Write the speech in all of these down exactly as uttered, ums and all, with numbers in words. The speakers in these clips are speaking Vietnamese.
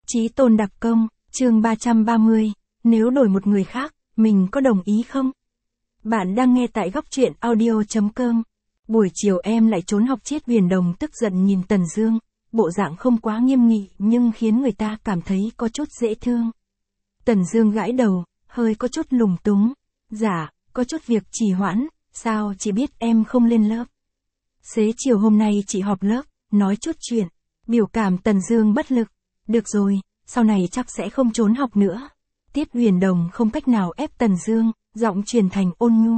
Chí tôn đặc công, chương ba trăm ba mươi, nếu đổi một người khác, mình có đồng ý không? Bạn đang nghe tại góc truyện audio chấm com. Buổi chiều em lại trốn học Triết Huyền Đồng tức giận nhìn Tần Dương, bộ dạng không quá nghiêm nghị nhưng khiến người ta cảm thấy có chút dễ thương. Tần Dương gãi đầu, hơi có chút lúng túng. Dạ, có chút việc trì hoãn, sao chị biết em không lên lớp? Xế chiều hôm nay chị họp lớp, nói chút chuyện. Biểu cảm Tần Dương bất lực. Được rồi, sau này chắc sẽ không trốn học nữa. Tiết Huyền Đồng không cách nào ép Tần Dương, giọng truyền thành ôn nhu.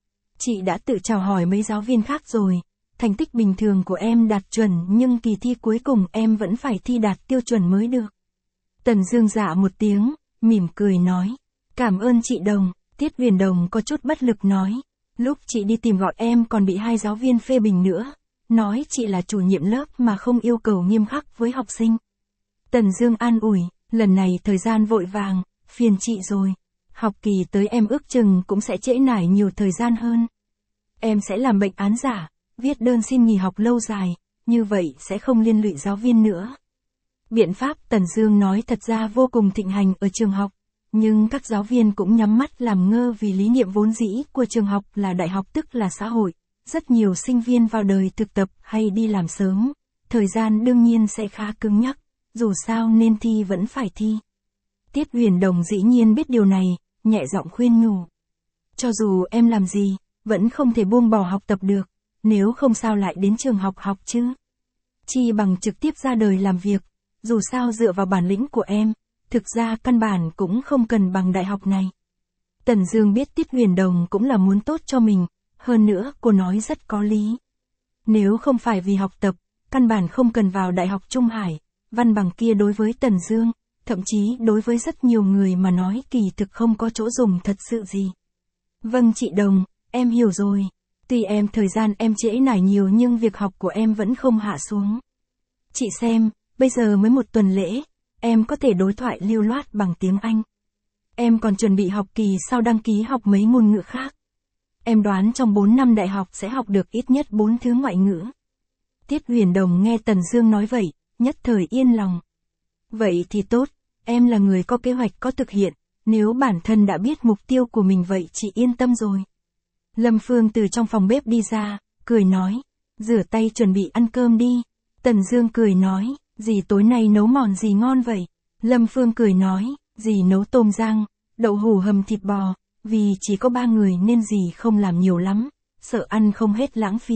Chị đã tự chào hỏi mấy giáo viên khác rồi. Thành tích bình thường của em đạt chuẩn nhưng kỳ thi cuối cùng em vẫn phải thi đạt tiêu chuẩn mới được. Tần Dương dạ một tiếng, mỉm cười nói. Cảm ơn chị Đồng. Tiết Huyền Đồng có chút bất lực nói. Lúc chị đi tìm gọi em còn bị hai giáo viên phê bình nữa. Nói chị là chủ nhiệm lớp mà không yêu cầu nghiêm khắc với học sinh. Tần Dương an ủi, lần này thời gian vội vàng, phiền chị rồi. Học kỳ tới em ước chừng cũng sẽ trễ nải nhiều thời gian hơn. Em sẽ làm bệnh án giả, viết đơn xin nghỉ học lâu dài, như vậy sẽ không liên lụy giáo viên nữa. Biện pháp Tần Dương nói thật ra vô cùng thịnh hành ở trường học, nhưng các giáo viên cũng nhắm mắt làm ngơ vì lý niệm vốn dĩ của trường học là đại học tức là xã hội. Rất nhiều sinh viên vào đời thực tập hay đi làm sớm, thời gian đương nhiên sẽ khá cứng nhắc, dù sao nên thi vẫn phải thi. Tiết Huyền Đồng dĩ nhiên biết điều này, nhẹ giọng khuyên nhủ. Cho dù em làm gì, vẫn không thể buông bỏ học tập được, nếu không sao lại đến trường học học chứ. Chi bằng trực tiếp ra đời làm việc, dù sao dựa vào bản lĩnh của em, thực ra căn bản cũng không cần bằng đại học này. Tần Dương biết Tiết Huyền Đồng cũng là muốn tốt cho mình, hơn nữa cô nói rất có lý. Nếu không phải vì học tập, căn bản không cần vào Đại học Trung Hải, văn bằng kia đối với Tần Dương, thậm chí đối với rất nhiều người mà nói kỳ thực không có chỗ dùng thật sự gì. Vâng chị Đồng, em hiểu rồi. Tuy em thời gian em trễ nải nhiều nhưng việc học của em vẫn không hạ xuống. Chị xem, bây giờ mới một tuần lễ, em có thể đối thoại lưu loát bằng tiếng Anh. Em còn chuẩn bị học kỳ sau đăng ký học mấy ngôn ngữ khác. Em đoán trong bốn năm đại học sẽ học được ít nhất bốn thứ ngoại ngữ. Tiết Huyền Đồng nghe Tần Dương nói vậy, nhất thời yên lòng. Vậy thì tốt, em là người có kế hoạch có thực hiện, nếu bản thân đã biết mục tiêu của mình vậy chị yên tâm rồi. Lâm Phương từ trong phòng bếp đi ra, cười nói, rửa tay chuẩn bị ăn cơm đi. Tần Dương cười nói, dì tối nay nấu món gì ngon vậy? Lâm Phương cười nói, dì nấu tôm rang, đậu hũ hầm thịt bò. Vì chỉ có ba người nên dì không làm nhiều lắm, sợ ăn không hết lãng phí.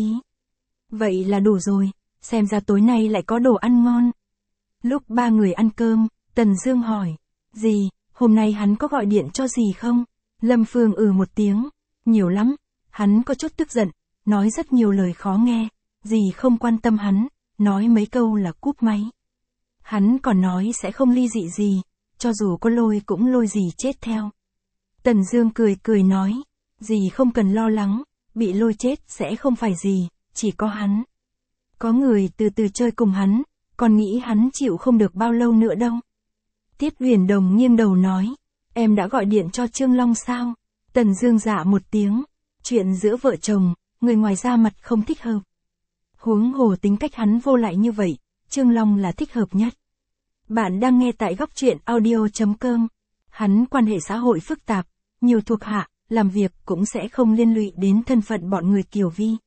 Vậy là đủ rồi, xem ra tối nay lại có đồ ăn ngon. Lúc ba người ăn cơm, Tần Dương hỏi, dì, hôm nay hắn có gọi điện cho dì không? Lâm Phương ừ một tiếng, nhiều lắm, hắn có chút tức giận, nói rất nhiều lời khó nghe, dì không quan tâm hắn, nói mấy câu là cúp máy. Hắn còn nói sẽ không ly dị gì, cho dù có lôi cũng lôi dì chết theo. Tần Dương cười cười nói, dì không cần lo lắng, bị lôi chết sẽ không phải dì, chỉ có hắn. Có người từ từ chơi cùng hắn, còn nghĩ hắn chịu không được bao lâu nữa đâu. Tiết Huyền Đồng nghiêng đầu nói, em đã gọi điện cho Trương Long sao? Tần Dương dạ một tiếng, chuyện giữa vợ chồng, người ngoài ra mặt không thích hợp. Huống hồ tính cách hắn vô lại như vậy, Trương Long là thích hợp nhất. Bạn đang nghe tại góc truyện audio chấm com. Hắn quan hệ xã hội phức tạp, nhiều thuộc hạ, làm việc cũng sẽ không liên lụy đến thân phận bọn người Kiều Vi.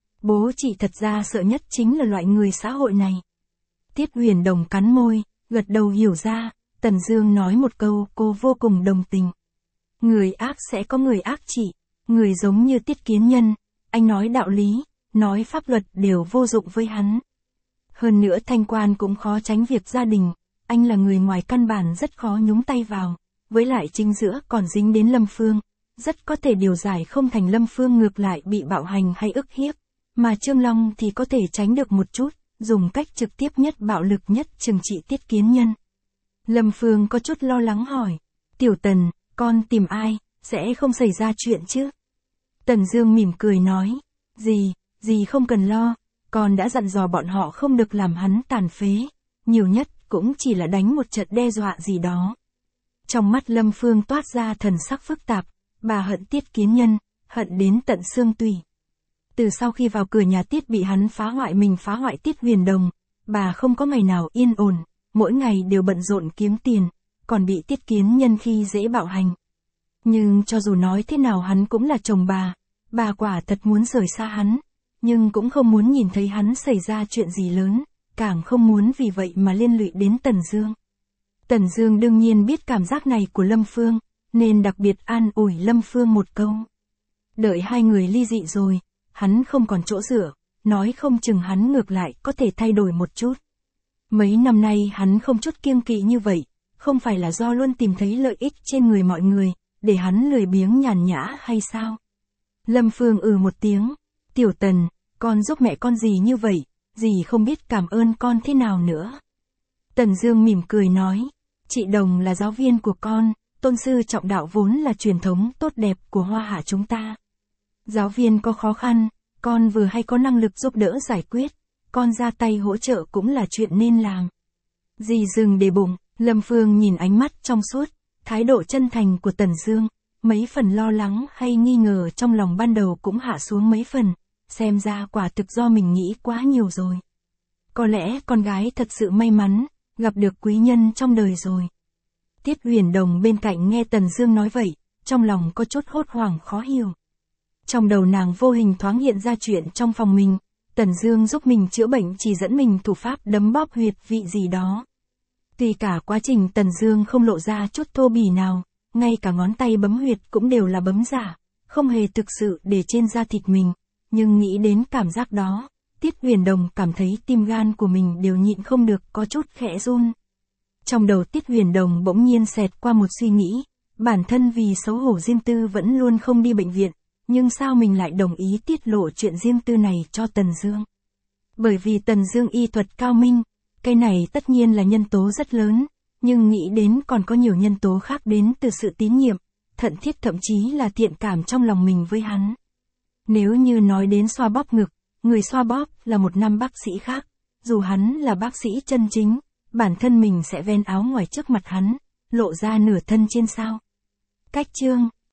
Bố chị thật ra sợ nhất chính là loại người xã hội này. Tiết Huyền Đồng cắn môi, gật đầu hiểu ra, Tần Dương nói một câu cô vô cùng đồng tình. Người ác sẽ có người ác trị, người giống như Tiết Kiến Nhân, anh nói đạo lý, nói pháp luật đều vô dụng với hắn. Hơn nữa Thanh Quan cũng khó tránh việc gia đình, anh là người ngoài căn bản rất khó nhúng tay vào. Với lại chính giữa còn dính đến Lâm Phương, rất có thể điều giải không thành Lâm Phương ngược lại bị bạo hành hay ức hiếp, mà Trương Long thì có thể tránh được một chút, dùng cách trực tiếp nhất bạo lực nhất trừng trị Tiết Kiến Nhân. Lâm Phương có chút lo lắng hỏi, Tiểu Tần, con tìm ai, sẽ không xảy ra chuyện chứ? Tần Dương mỉm cười nói, dì, dì không cần lo, con đã dặn dò bọn họ không được làm hắn tàn phế, nhiều nhất cũng chỉ là đánh một trận đe dọa gì đó. Trong mắt Lâm Phương toát ra thần sắc phức tạp, bà hận Tiết Kiến Nhân, hận đến tận xương tủy. Từ sau khi vào cửa nhà Tiết bị hắn phá hoại mình phá hoại Tiết Huyền Đồng, bà không có ngày nào yên ổn, mỗi ngày đều bận rộn kiếm tiền, còn bị Tiết Kiến Nhân khi dễ bạo hành. Nhưng cho dù nói thế nào hắn cũng là chồng bà, bà quả thật muốn rời xa hắn, nhưng cũng không muốn nhìn thấy hắn xảy ra chuyện gì lớn, càng không muốn vì vậy mà liên lụy đến Tần Dương. Tần Dương đương nhiên biết cảm giác này của Lâm Phương, nên đặc biệt an ủi Lâm Phương một câu. Đợi hai người ly dị rồi, hắn không còn chỗ dựa, nói không chừng hắn ngược lại có thể thay đổi một chút. Mấy năm nay hắn không chút kiêng kỵ như vậy, không phải là do luôn tìm thấy lợi ích trên người mọi người, để hắn lười biếng nhàn nhã hay sao? Lâm Phương ừ một tiếng, Tiểu Tần, con giúp mẹ con gì như vậy, dì không biết cảm ơn con thế nào nữa. Tần Dương mỉm cười nói, chị Đồng là giáo viên của con, tôn sư trọng đạo vốn là truyền thống tốt đẹp của Hoa Hạ chúng ta. Giáo viên có khó khăn, con vừa hay có năng lực giúp đỡ giải quyết, con ra tay hỗ trợ cũng là chuyện nên làm. Dì dừng để bụng, Lâm Phương nhìn ánh mắt trong suốt, thái độ chân thành của Tần Dương, mấy phần lo lắng hay nghi ngờ trong lòng ban đầu cũng hạ xuống mấy phần, xem ra quả thực do mình nghĩ quá nhiều rồi. Có lẽ con gái thật sự may mắn, gặp được quý nhân trong đời rồi. Tiết Huyền Đồng bên cạnh nghe Tần Dương nói vậy, trong lòng có chút hốt hoảng khó hiểu. Trong đầu nàng vô hình thoáng hiện ra chuyện trong phòng mình, Tần Dương giúp mình chữa bệnh chỉ dẫn mình thủ pháp đấm bóp huyệt vị gì đó. Tuy cả quá trình Tần Dương không lộ ra chút thô bỉ nào, ngay cả ngón tay bấm huyệt cũng đều là bấm giả, không hề thực sự để trên da thịt mình, nhưng nghĩ đến cảm giác đó, Tiết Huyền Đồng cảm thấy tim gan của mình đều nhịn không được có chút khẽ run. Trong đầu Tiết Huyền Đồng bỗng nhiên xẹt qua một suy nghĩ, bản thân vì xấu hổ riêng tư vẫn luôn không đi bệnh viện, nhưng sao mình lại đồng ý tiết lộ chuyện riêng tư này cho Tần Dương? Bởi vì Tần Dương y thuật cao minh, cái này tất nhiên là nhân tố rất lớn, nhưng nghĩ đến còn có nhiều nhân tố khác đến từ sự tín nhiệm, thận thiết thậm chí là thiện cảm trong lòng mình với hắn. Nếu như nói đến xoa bóp ngực, người xoa bóp là một nam bác sĩ khác, dù hắn là bác sĩ chân chính, bản thân mình sẽ ven áo ngoài trước mặt hắn, lộ ra nửa thân trên sao. Cách chương